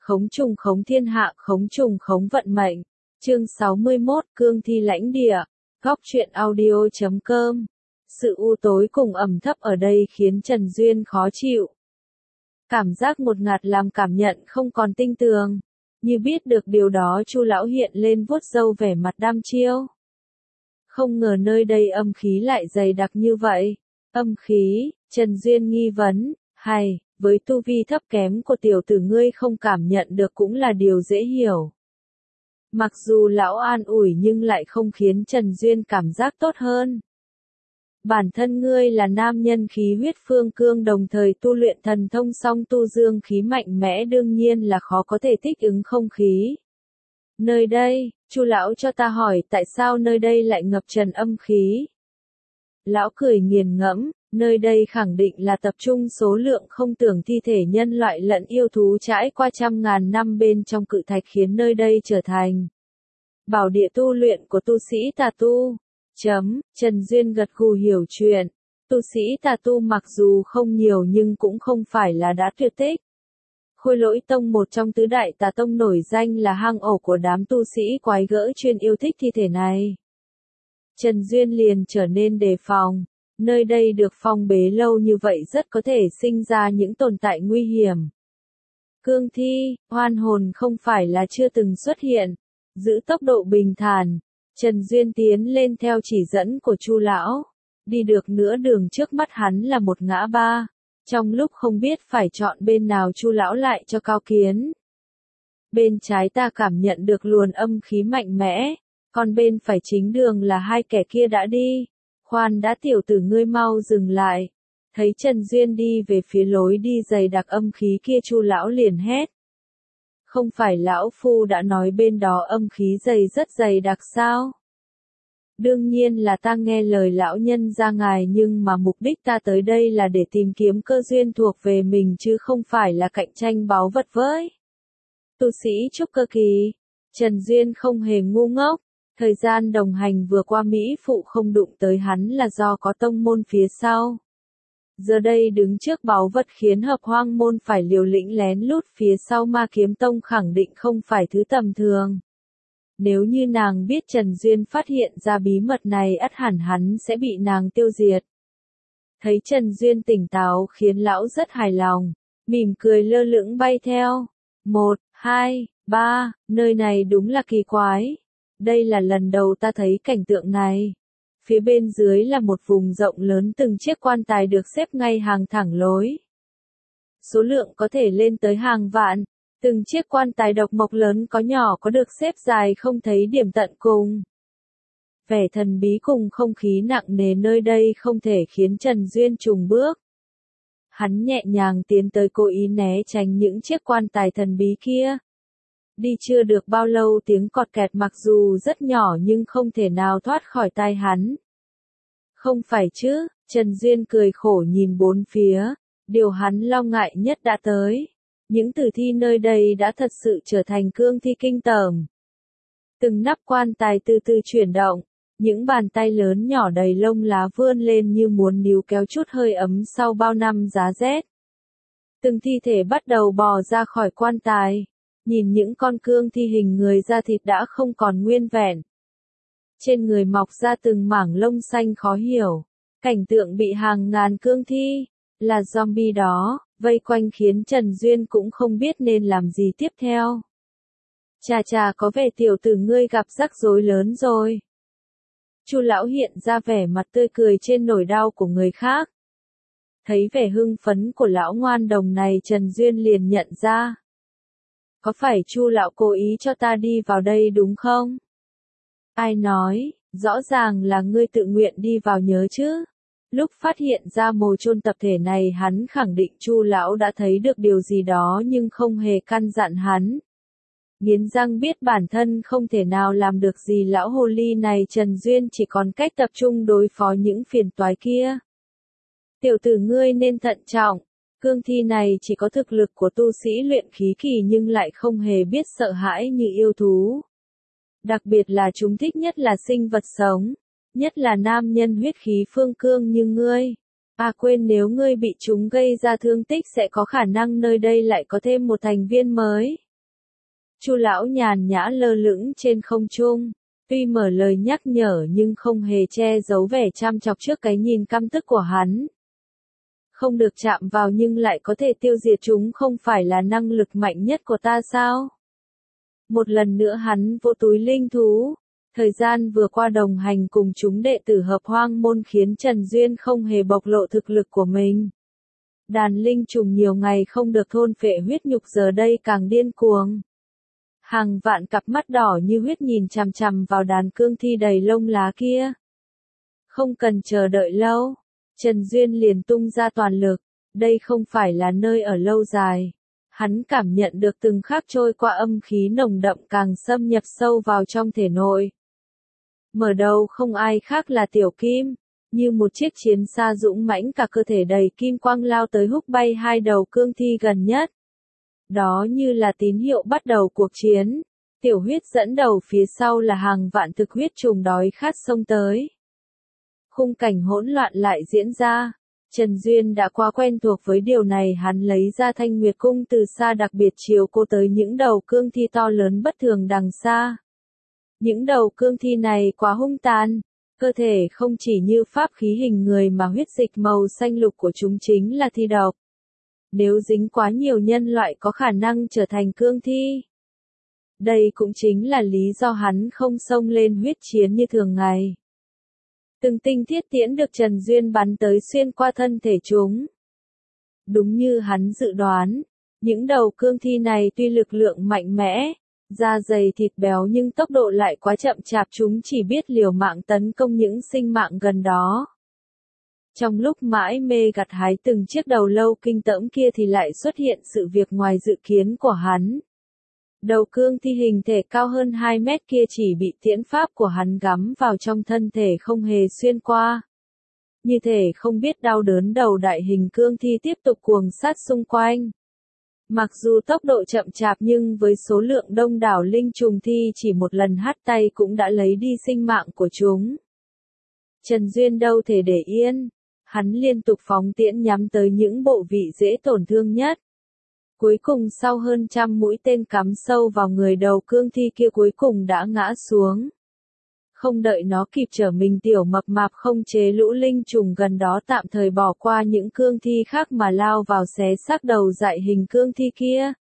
khống trùng khống thiên hạ, khống trùng khống vận mệnh. Chương 61, cương thi lãnh địa. Góc truyện audio.com. Sự u tối cùng ẩm thấp ở đây khiến Trần Duyên khó chịu. Cảm giác ngột ngạt làm cảm nhận không còn tinh tường. Như biết được điều đó, Chu lão hiện lên vuốt râu vẻ mặt đăm chiêu. Không ngờ nơi đây âm khí lại dày đặc như vậy. Âm khí, Trần Duyên nghi vấn, hay, với tu vi thấp kém của tiểu tử ngươi không cảm nhận được cũng là điều dễ hiểu. Mặc dù lão an ủi nhưng lại không khiến Trần Duyên cảm giác tốt hơn. Bản thân ngươi là nam nhân khí huyết phương cương đồng thời tu luyện thần thông song tu dương khí mạnh mẽ, đương nhiên là khó có thể thích ứng không khí. Nơi đây, Chu lão cho ta hỏi tại sao nơi đây lại ngập tràn âm khí. Lão cười nghiền ngẫm, nơi đây khẳng định là tập trung số lượng không tưởng thi thể nhân loại lẫn yêu thú trải qua trăm ngàn năm bên trong cự thạch khiến nơi đây trở thành bảo địa tu luyện của tu sĩ tà tu. Trần Duyên gật gù hiểu chuyện. Tu sĩ tà tu mặc dù không nhiều nhưng cũng không phải là đã tuyệt tích. Khôi Lỗi Tông, một trong tứ đại tà tông nổi danh, là hang ổ của đám tu sĩ quái gỡ chuyên yêu thích thi thể này. Trần Duyên liền trở nên đề phòng. Nơi đây được phong bế lâu như vậy rất có thể sinh ra những tồn tại nguy hiểm. Cương thi, oan hồn không phải là chưa từng xuất hiện. Giữ tốc độ bình thản, Trần Duyên tiến lên theo chỉ dẫn của Chu lão. Đi được nửa đường trước mắt hắn là một ngã ba. Trong lúc không biết phải chọn bên nào, Chu lão lại cho cao kiến. Bên trái ta cảm nhận được luồng âm khí mạnh mẽ, còn bên phải chính đường là hai kẻ kia đã đi. Khoan đã, tiểu tử ngươi mau dừng lại. Thấy Trần Duyên đi về phía lối đi dày đặc âm khí kia, Chu lão liền hét. Không phải lão phu đã nói bên đó âm khí rất dày đặc sao? Đương nhiên là ta nghe lời lão nhân ra ngài, nhưng mà mục đích ta tới đây là để tìm kiếm cơ duyên thuộc về mình chứ không phải là cạnh tranh báu vật với tu sĩ trúc cơ kỳ. Trần Duyên không hề ngu ngốc. Thời gian đồng hành vừa qua Mỹ phụ không đụng tới hắn là do có tông môn phía sau. Giờ đây đứng trước báu vật khiến Hợp Hoang môn phải liều lĩnh lén lút phía sau, Ma Kiếm Tông khẳng định không phải thứ tầm thường. Nếu như nàng biết Trần Duyên phát hiện ra bí mật này, ắt hẳn hắn sẽ bị nàng tiêu diệt. Thấy Trần Duyên tỉnh táo khiến lão rất hài lòng, mỉm cười lơ lửng bay theo. 1, 2, 3, nơi này đúng là kỳ quái. Đây là lần đầu ta thấy cảnh tượng này. Phía bên dưới là một vùng rộng lớn, từng chiếc quan tài được xếp ngay hàng thẳng lối. Số lượng có thể lên tới hàng vạn. Từng chiếc quan tài độc mộc lớn có nhỏ có được xếp dài không thấy điểm tận cùng. Vẻ thần bí cùng không khí nặng nề nơi đây không thể khiến Trần Duyên chùn bước. Hắn nhẹ nhàng tiến tới, cố ý né tránh những chiếc quan tài thần bí kia. Đi chưa được bao lâu, tiếng cọt kẹt mặc dù rất nhỏ nhưng không thể nào thoát khỏi tai hắn. Không phải chứ, Trần Duyên cười khổ nhìn bốn phía. Điều hắn lo ngại nhất đã tới. Những tử thi nơi đây đã thật sự trở thành cương thi kinh tởm. Từng nắp quan tài từ từ chuyển động, những bàn tay lớn nhỏ đầy lông lá vươn lên như muốn níu kéo chút hơi ấm sau bao năm giá rét. Từng thi thể bắt đầu bò ra khỏi quan tài, nhìn những con cương thi hình người, da thịt đã không còn nguyên vẹn. Trên người mọc ra từng mảng lông xanh khó hiểu, cảnh tượng bị hàng ngàn cương thi, là zombie đó, vây quanh khiến Trần Duyên cũng không biết nên làm gì tiếp theo. Chà, có vẻ tiểu tử ngươi gặp rắc rối lớn rồi. Chu lão hiện ra vẻ mặt tươi cười trên nỗi đau của người khác. Thấy vẻ hưng phấn của lão ngoan đồng này, Trần Duyên liền nhận ra. Có phải Chu lão cố ý cho ta đi vào đây đúng không? Ai nói, rõ ràng là ngươi tự nguyện đi vào nhớ chứ. Lúc phát hiện ra mồ chôn tập thể này, hắn khẳng định Chu lão đã thấy được điều gì đó nhưng không hề căn dặn hắn. Nghiến răng biết bản thân không thể nào làm được gì lão hồ ly này, Trần Duyên chỉ còn cách tập trung đối phó những phiền toái kia. Tiểu tử ngươi nên thận trọng, cương thi này chỉ có thực lực của tu sĩ luyện khí kỳ nhưng lại không hề biết sợ hãi như yêu thú. Đặc biệt là chúng thích nhất là sinh vật sống. Nhất là nam nhân huyết khí phương cương như ngươi. Quên, nếu ngươi bị chúng gây ra thương tích sẽ có khả năng nơi đây lại có thêm một thành viên mới. Chu lão nhàn nhã lơ lửng trên không trung, tuy mở lời nhắc nhở nhưng không hề che giấu vẻ chăm chọc trước cái nhìn căm tức của hắn. Không được chạm vào nhưng lại có thể tiêu diệt chúng không phải là năng lực mạnh nhất của ta sao? Một lần nữa hắn vỗ túi linh thú. Thời gian vừa qua đồng hành cùng chúng đệ tử hợp hoang môn khiến Trần Duyên không hề bộc lộ thực lực của mình. Đàn linh trùng nhiều ngày không được thôn phệ huyết nhục giờ đây càng điên cuồng. Hàng vạn cặp mắt đỏ như huyết nhìn chằm chằm vào đàn cương thi đầy lông lá kia. Không cần chờ đợi lâu, Trần Duyên liền tung ra toàn lực, đây không phải là nơi ở lâu dài. Hắn cảm nhận được từng khắc trôi qua âm khí nồng đậm càng xâm nhập sâu vào trong thể nội. Mở đầu không ai khác là Tiểu Kim, như một chiếc chiến xa dũng mãnh cả cơ thể đầy kim quang lao tới húc bay hai đầu cương thi gần nhất. Đó như là tín hiệu bắt đầu cuộc chiến. Tiểu huyết dẫn đầu phía sau là hàng vạn thực huyết trùng đói khát xông tới. Khung cảnh hỗn loạn lại diễn ra. Trần Duyên đã quá quen thuộc với điều này, hắn lấy ra Thanh Nguyệt cung từ xa đặc biệt chiếu cô tới những đầu cương thi to lớn bất thường đằng xa. Những đầu cương thi này quá hung tàn, cơ thể không chỉ như pháp khí hình người mà huyết dịch màu xanh lục của chúng chính là thi độc. Nếu dính quá nhiều nhân loại có khả năng trở thành cương thi. Đây cũng chính là lý do hắn không xông lên huyết chiến như thường ngày. Từng tinh thiết tiễn được Trần Duyên bắn tới xuyên qua thân thể chúng. Đúng như hắn dự đoán, những đầu cương thi này tuy lực lượng mạnh mẽ, da dày thịt béo nhưng tốc độ lại quá chậm chạp, chúng chỉ biết liều mạng tấn công những sinh mạng gần đó. Trong lúc mãi mê gặt hái từng chiếc đầu lâu kinh tởm kia thì lại xuất hiện sự việc ngoài dự kiến của hắn. Đầu cương thi hình thể cao hơn 2 mét kia chỉ bị tiễn pháp của hắn gắm vào trong thân thể không hề xuyên qua. Như thể không biết đau đớn, đầu đại hình cương thi tiếp tục cuồng sát xung quanh. Mặc dù tốc độ chậm chạp nhưng với số lượng đông đảo linh trùng thi chỉ một lần hắt tay cũng đã lấy đi sinh mạng của chúng. Trần Duyên đâu thể để yên. Hắn liên tục phóng tiễn nhắm tới những bộ vị dễ tổn thương nhất. Cuối cùng sau hơn 100 mũi tên cắm sâu vào người đầu cương thi kia cuối cùng đã ngã xuống. Không đợi nó kịp trở mình, tiểu mập mạp không chế lũ linh trùng gần đó tạm thời bỏ qua những cương thi khác mà lao vào xé xác đầu dại hình cương thi kia.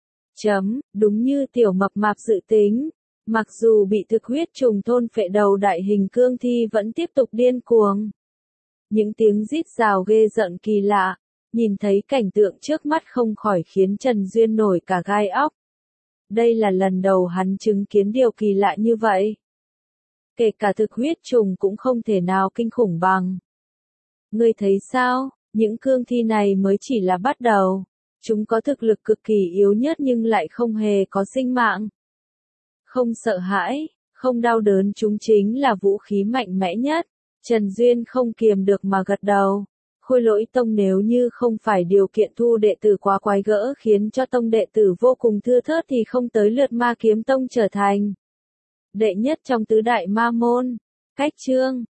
Đúng như tiểu mập mạp dự tính, mặc dù bị thực huyết trùng thôn phệ, đầu đại hình cương thi vẫn tiếp tục điên cuồng. Những tiếng rít rào ghê rợn kỳ lạ, nhìn thấy cảnh tượng trước mắt không khỏi khiến Trần Duyên nổi cả gai óc. Đây là lần đầu hắn chứng kiến điều kỳ lạ như vậy. Kể cả thực huyết trùng cũng không thể nào kinh khủng bằng. Ngươi thấy sao, những cương thi này mới chỉ là bắt đầu. Chúng có thực lực cực kỳ yếu nhất nhưng lại không hề có sinh mạng. Không sợ hãi, không đau đớn, chúng chính là vũ khí mạnh mẽ nhất. Trần Duyên không kiềm được mà gật đầu. Khôi Lỗi Tông nếu như không phải điều kiện thu đệ tử quá quái gỡ khiến cho tông đệ tử vô cùng thưa thớt thì không tới lượt Ma Kiếm Tông trở thành đệ nhất trong tứ đại ma môn. Cách chương